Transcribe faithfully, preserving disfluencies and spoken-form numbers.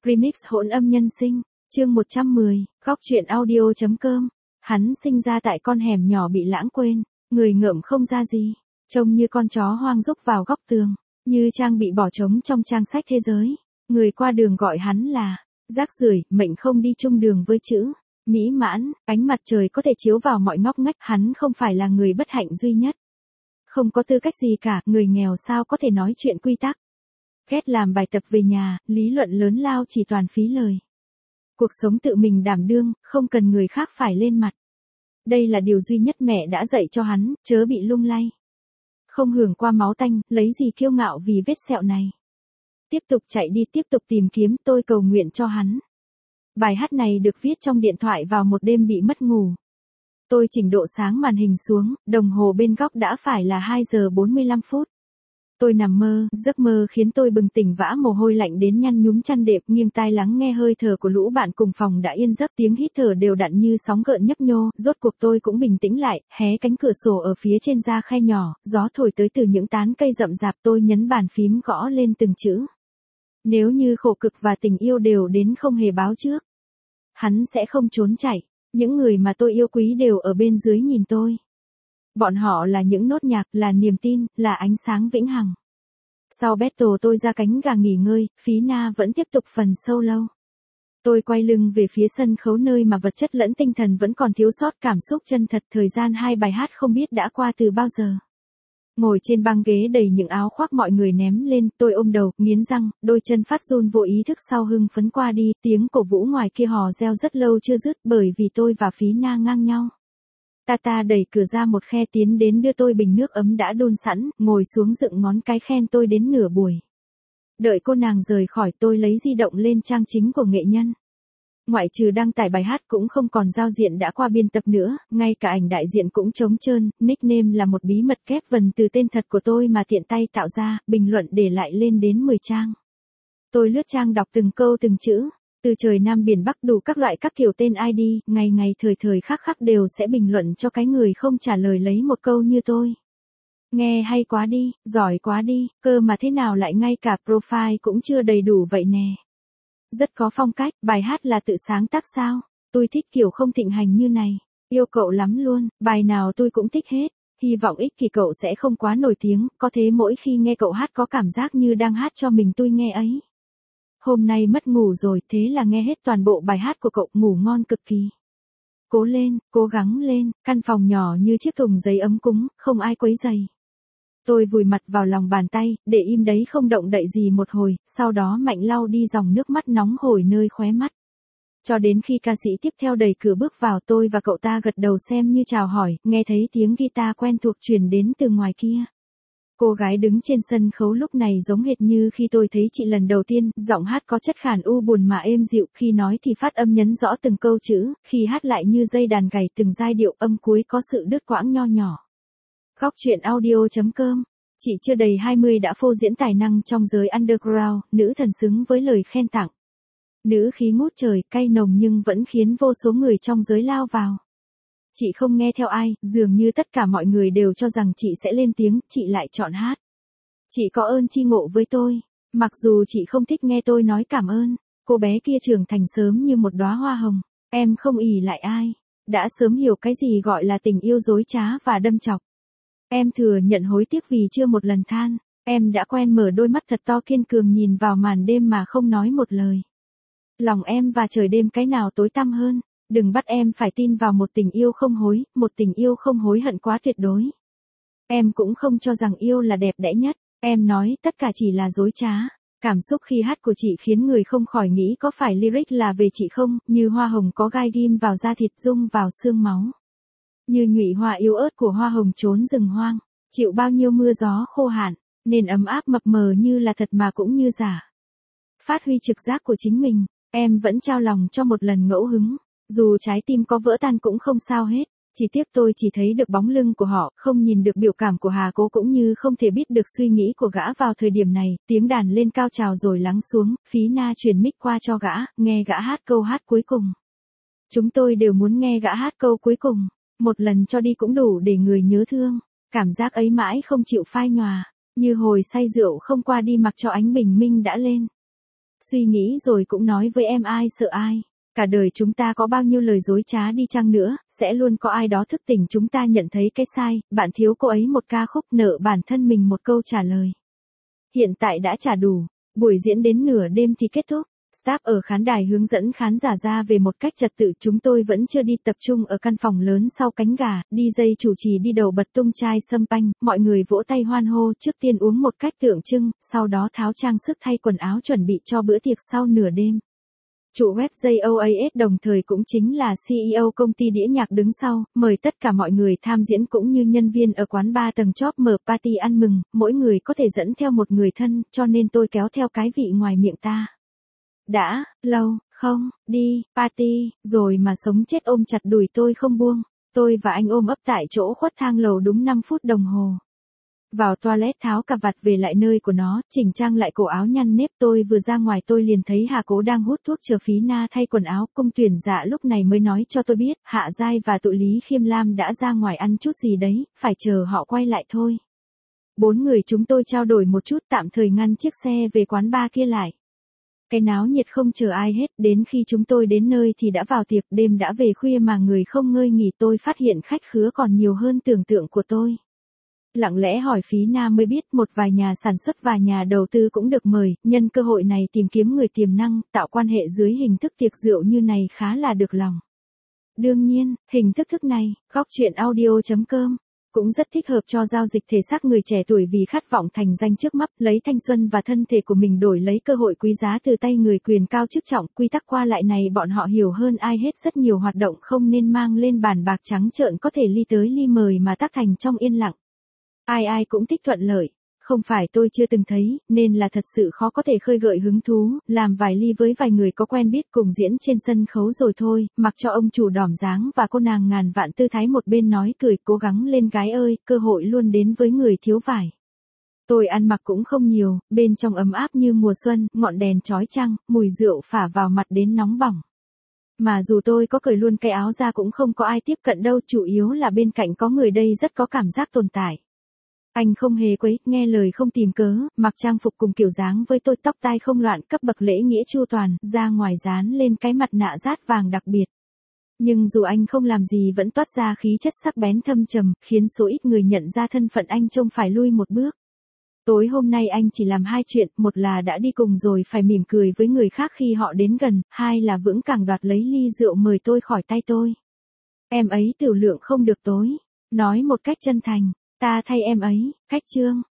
Remix hỗn âm nhân sinh, chương một trăm mười, góc truyện audio chấm com. Hắn sinh ra tại con hẻm nhỏ bị lãng quên, người ngợm không ra gì, trông như con chó hoang rúc vào góc tường, như trang bị bỏ trống trong trang sách thế giới. Người qua đường gọi hắn là rác rưởi, mệnh không đi chung đường với chữ mỹ mãn. Ánh mặt trời có thể chiếu vào mọi ngóc ngách, hắn không phải là người bất hạnh duy nhất. Không có tư cách gì cả, người nghèo sao có thể nói chuyện quy tắc. Ghét làm bài tập về nhà, lý luận lớn lao chỉ toàn phí lời. Cuộc sống tự mình đảm đương, không cần người khác phải lên mặt. Đây là điều duy nhất mẹ đã dạy cho hắn, chớ bị lung lay. Không hưởng qua máu tanh, lấy gì kiêu ngạo vì vết sẹo này. Tiếp tục chạy đi, tiếp tục tìm kiếm, tôi cầu nguyện cho hắn. Bài hát này được viết trong điện thoại vào một đêm bị mất ngủ. Tôi chỉnh độ sáng màn hình xuống, đồng hồ bên góc đã phải là hai giờ bốn mươi lăm phút. Tôi nằm mơ, giấc mơ khiến tôi bừng tỉnh vã mồ hôi lạnh đến nhăn nhúm chăn đệm, nghiêng tai lắng nghe hơi thở của lũ bạn cùng phòng đã yên giấc, tiếng hít thở đều đặn như sóng gợn nhấp nhô, rốt cuộc tôi cũng bình tĩnh lại, hé cánh cửa sổ ở phía trên ra khe nhỏ, gió thổi tới từ những tán cây rậm rạp, tôi nhấn bàn phím gõ lên từng chữ. Nếu như khổ cực và tình yêu đều đến không hề báo trước, hắn sẽ không trốn chạy, những người mà tôi yêu quý đều ở bên dưới nhìn tôi. Bọn họ là những nốt nhạc, là niềm tin, là ánh sáng vĩnh hằng. Sau battle tôi ra cánh gà nghỉ ngơi, Phí Na vẫn tiếp tục phần solo. Tôi quay lưng về phía sân khấu nơi mà vật chất lẫn tinh thần vẫn còn thiếu sót cảm xúc chân thật. Thời gian hai bài hát không biết đã qua từ bao giờ. Ngồi trên băng ghế đầy những áo khoác mọi người ném lên, tôi ôm đầu, nghiến răng, đôi chân phát run vô ý thức sau hưng phấn qua đi, tiếng cổ vũ ngoài kia hò reo rất lâu chưa dứt bởi vì tôi và Phí Na ngang nhau. Tata đẩy cửa ra một khe tiến đến đưa tôi bình nước ấm đã đun sẵn, ngồi xuống dựng ngón cái khen tôi đến nửa buổi. Đợi cô nàng rời khỏi tôi lấy di động lên trang chính của nghệ nhân. Ngoại trừ đăng tải bài hát cũng không còn giao diện đã qua biên tập nữa, ngay cả ảnh đại diện cũng trống trơn, nickname là một bí mật kép vần từ tên thật của tôi mà tiện tay tạo ra, bình luận để lại lên đến mười trang. Tôi lướt trang đọc từng câu từng chữ. Từ trời Nam biển Bắc đủ các loại các kiểu tên i đê, ngày ngày thời thời khắc khắc đều sẽ bình luận cho cái người không trả lời lấy một câu như tôi. Nghe hay quá đi, giỏi quá đi, cơ mà thế nào lại ngay cả profile cũng chưa đầy đủ vậy nè. Rất có phong cách, bài hát là tự sáng tác sao? Tôi thích kiểu không thịnh hành như này. Yêu cậu lắm luôn, bài nào tôi cũng thích hết. Hy vọng ích kỷ cậu sẽ không quá nổi tiếng, có thế mỗi khi nghe cậu hát có cảm giác như đang hát cho mình tôi nghe ấy. Hôm nay mất ngủ rồi, thế là nghe hết toàn bộ bài hát của cậu, ngủ ngon cực kỳ. Cố lên, cố gắng lên, căn phòng nhỏ như chiếc thùng giấy ấm cúng, không ai quấy rầy. Tôi vùi mặt vào lòng bàn tay, để im đấy không động đậy gì một hồi, sau đó mạnh lau đi dòng nước mắt nóng hổi nơi khóe mắt. Cho đến khi ca sĩ tiếp theo đẩy cửa bước vào, tôi và cậu ta gật đầu xem như chào hỏi, nghe thấy tiếng guitar quen thuộc truyền đến từ ngoài kia. Cô gái đứng trên sân khấu lúc này giống hệt như khi tôi thấy chị lần đầu tiên, giọng hát có chất khàn u buồn mà êm dịu, khi nói thì phát âm nhấn rõ từng câu chữ, khi hát lại như dây đàn gảy từng giai điệu, âm cuối có sự đứt quãng nho nhỏ. Góc truyện audio chấm com. Chị chưa đầy hai mươi đã phô diễn tài năng trong giới underground, nữ thần xứng với lời khen tặng. Nữ khí ngút trời, cay nồng nhưng vẫn khiến vô số người trong giới lao vào. Chị không nghe theo ai, dường như tất cả mọi người đều cho rằng chị sẽ lên tiếng, chị lại chọn hát. Chị có ơn chi ngộ với tôi, mặc dù chị không thích nghe tôi nói cảm ơn. Cô bé kia trưởng thành sớm như một đóa hoa hồng, em không ỷ lại ai, đã sớm hiểu cái gì gọi là tình yêu dối trá và đâm chọc. Em thừa nhận hối tiếc vì chưa một lần than, em đã quen mở đôi mắt thật to kiên cường nhìn vào màn đêm mà không nói một lời. Lòng em và trời đêm cái nào tối tăm hơn. Đừng bắt em phải tin vào một tình yêu không hối, một tình yêu không hối hận quá tuyệt đối. Em cũng không cho rằng yêu là đẹp đẽ nhất, em nói tất cả chỉ là dối trá. Cảm xúc khi hát của chị khiến người không khỏi nghĩ có phải lyric là về chị không, như hoa hồng có gai ghim vào da thịt rung vào xương máu. Như nhụy hoa yếu ớt của hoa hồng trốn rừng hoang, chịu bao nhiêu mưa gió khô hạn, nên ấm áp mập mờ như là thật mà cũng như giả. Phát huy trực giác của chính mình, em vẫn trao lòng cho một lần ngẫu hứng. Dù trái tim có vỡ tan cũng không sao hết, chỉ tiếc tôi chỉ thấy được bóng lưng của họ, không nhìn được biểu cảm của Hà Cố cũng như không thể biết được suy nghĩ của gã vào thời điểm này. Tiếng đàn lên cao trào rồi lắng xuống, Phí Na truyền mic qua cho gã, nghe gã hát câu hát cuối cùng. Chúng tôi đều muốn nghe gã hát câu cuối cùng, một lần cho đi cũng đủ để người nhớ thương, cảm giác ấy mãi không chịu phai nhòa, như hồi say rượu không qua đi mặc cho ánh bình minh đã lên. Suy nghĩ rồi cũng nói với em ai sợ ai. Cả đời chúng ta có bao nhiêu lời dối trá đi chăng nữa, sẽ luôn có ai đó thức tỉnh chúng ta nhận thấy cái sai, bạn thiếu cô ấy một ca khúc nợ bản thân mình một câu trả lời. Hiện tại đã trả đủ, buổi diễn đến nửa đêm thì kết thúc. Staff ở khán đài hướng dẫn khán giả ra về một cách trật tự, chúng tôi vẫn chưa đi tập trung ở căn phòng lớn sau cánh gà, đi dây chủ trì đi đầu bật tung chai sâm panh, mọi người vỗ tay hoan hô, trước tiên uống một cách tượng trưng, sau đó tháo trang sức thay quần áo chuẩn bị cho bữa tiệc sau nửa đêm. Chủ web gi o a ét đồng thời cũng chính là xê e ô công ty đĩa nhạc đứng sau, mời tất cả mọi người tham diễn cũng như nhân viên ở quán ba tầng chóp mở party ăn mừng, mỗi người có thể dẫn theo một người thân, cho nên tôi kéo theo cái vị ngoài miệng ta. Đã, lâu, không, đi, party, rồi mà sống chết ôm chặt đùi tôi không buông. Tôi và anh ôm ấp tại chỗ khuất thang lầu đúng năm phút đồng hồ. Vào toilet tháo cà vạt về lại nơi của nó, chỉnh trang lại cổ áo nhăn nếp, tôi vừa ra ngoài tôi liền thấy Hà Cố đang hút thuốc chờ Phí Na thay quần áo, cung tuyển dạ lúc này mới nói cho tôi biết, Hạ Giai và tụi Lý Khiêm Lam đã ra ngoài ăn chút gì đấy, phải chờ họ quay lại thôi. Bốn người chúng tôi trao đổi một chút tạm thời ngăn chiếc xe về quán bar kia lại. Cái náo nhiệt không chờ ai hết, đến khi chúng tôi đến nơi thì đã vào tiệc, đêm đã về khuya mà người không ngơi nghỉ, tôi phát hiện khách khứa còn nhiều hơn tưởng tượng của tôi. Lặng lẽ hỏi Phí Na mới biết một vài nhà sản xuất và nhà đầu tư cũng được mời, nhân cơ hội này tìm kiếm người tiềm năng, tạo quan hệ dưới hình thức tiệc rượu như này khá là được lòng. Đương nhiên, hình thức thức này, góc chuyện audio chấm com, cũng rất thích hợp cho giao dịch thể xác người trẻ tuổi vì khát vọng thành danh trước mắt, lấy thanh xuân và thân thể của mình đổi lấy cơ hội quý giá từ tay người quyền cao chức trọng. Quy tắc qua lại này bọn họ hiểu hơn ai hết, rất nhiều hoạt động không nên mang lên bàn bạc trắng trợn, có thể ly tới ly mời mà tác thành trong yên lặng. Ai ai cũng thích thuận lợi, không phải tôi chưa từng thấy, nên là thật sự khó có thể khơi gợi hứng thú, làm vài ly với vài người có quen biết cùng diễn trên sân khấu rồi thôi, mặc cho ông chủ đỏm dáng và cô nàng ngàn vạn tư thái một bên nói cười, cố gắng lên gái ơi, cơ hội luôn đến với người thiếu vải. Tôi ăn mặc cũng không nhiều, bên trong ấm áp như mùa xuân, ngọn đèn chói chang, mùi rượu phả vào mặt đến nóng bỏng. Mà dù tôi có cởi luôn cái áo ra cũng không có ai tiếp cận đâu, chủ yếu là bên cạnh có người đây rất có cảm giác tồn tại. Anh không hề quấy, nghe lời không tìm cớ, mặc trang phục cùng kiểu dáng với tôi, tóc tai không loạn, cấp bậc lễ nghĩa chu toàn, ra ngoài dán lên cái mặt nạ rát vàng đặc biệt. Nhưng dù anh không làm gì vẫn toát ra khí chất sắc bén thâm trầm, khiến số ít người nhận ra thân phận anh trông phải lui một bước. Tối hôm nay anh chỉ làm hai chuyện, một là đã đi cùng rồi phải mỉm cười với người khác khi họ đến gần, hai là vững càng đoạt lấy ly rượu mời tôi khỏi tay tôi. Em ấy tiểu lượng không được tối, nói một cách chân thành. Ta thay em ấy, cách trương,